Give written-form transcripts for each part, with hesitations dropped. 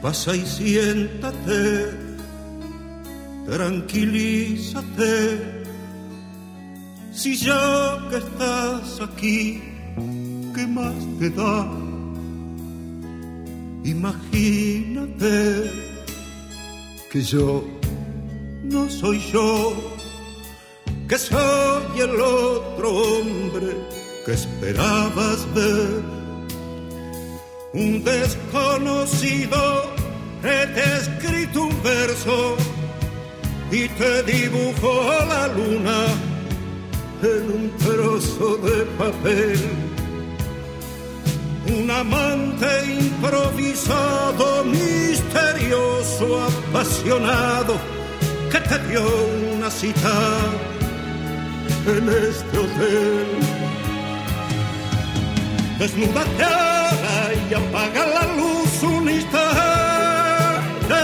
Pasa y siéntate, tranquilízate. Si ya que estás aquí, ¿qué más te da? Imagínate que yo no soy yo, que soy el otro hombre que esperabas ver. Un desconocido que te ha escrito un verso y te dibujó la luna en un trozo de papel. Un amante improvisado, misterioso, apasionado, que te dio una cita en este hotel. Desnúdate ahora y apaga la luz un instante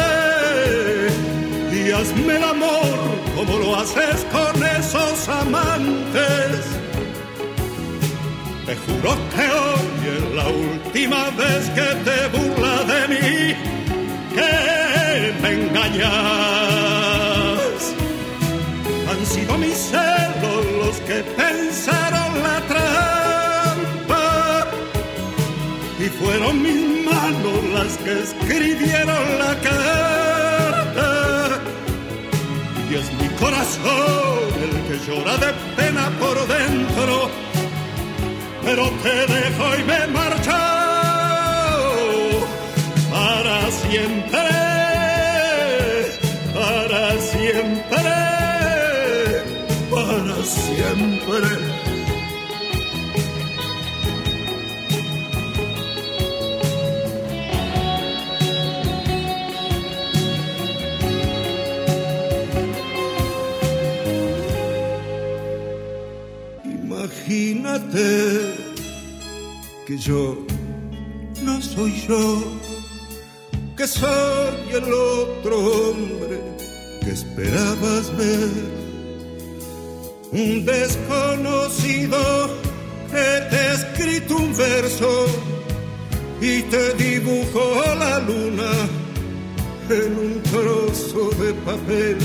y hazme el amor como lo haces con esos amantes. Te juro que hoy es la última vez que te burla de mí, que me engañas. Han sido mis celos los que pensaron la trampa y fueron mis manos las que escribieron la carta. Y es mi corazón el que llora de pena por dentro, pero te dejo y me marcho para siempre, para siempre, para siempre. Imagínate que yo no soy yo, que soy el otro hombre que esperabas ver. Un desconocido que te ha escrito un verso y te dibujó la luna en un trozo de papel.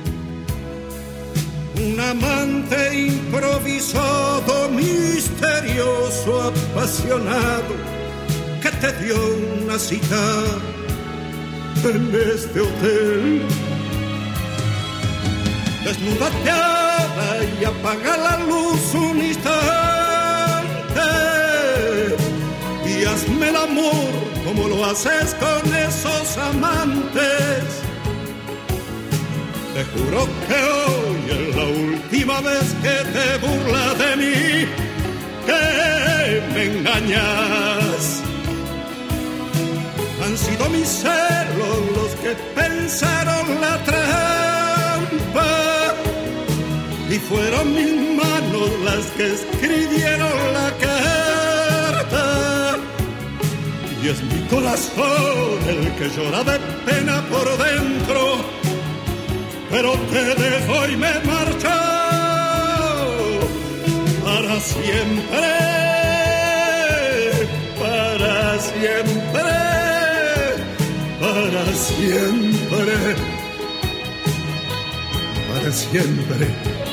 Un amante improvisado, misterioso, apasionado, que te dio una cita en este hotel. Desnúdate ahora y apaga la luz un instante y hazme el amor como lo haces con esos amantes. Te juro que hoy es la última vez que te burla de mí, que me engañas. Han sido mis celos los que pensaron la trampa y fueron mis manos las que escribieron la carta. Y es mi corazón el que llora de pena por dentro, pero te dejo y me marcho para siempre, para siempre, para siempre, para siempre.